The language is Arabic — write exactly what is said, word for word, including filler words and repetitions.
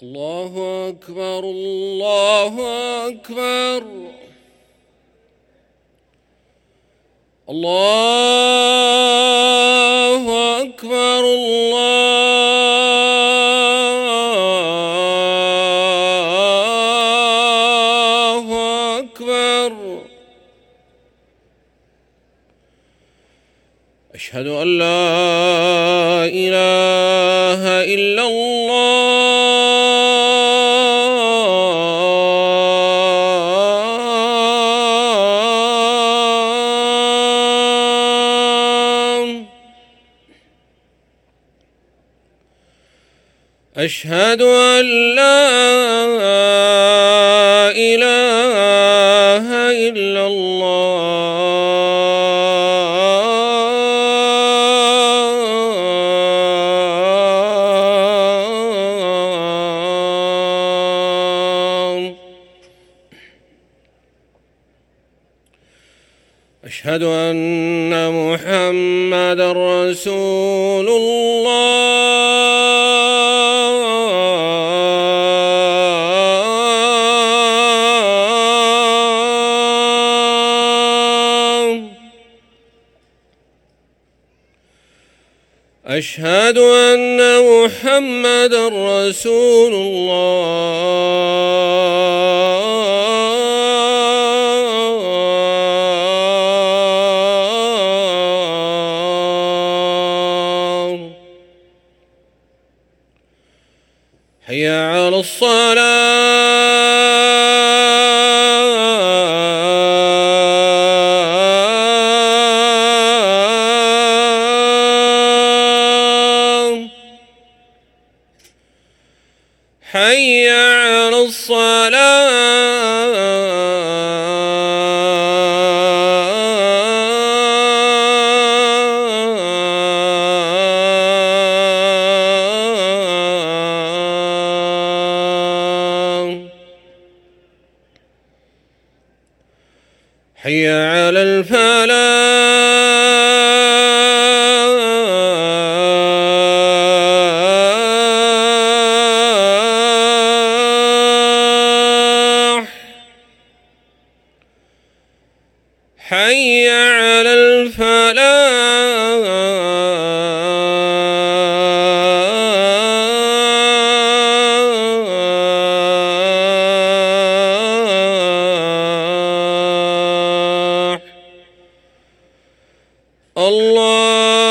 الله أكبر الله أكبر الله أكبر الله أكبر. أشهد أن لا إله إلا الله. أشهد أن لا إله إلا الله. أشهد أن محمدًا رسول الله. أشهد أن محمدًا رسول الله. حي على الصلاة. حي على الصلاة. حي على الفلاح. حي على الفلاح. الله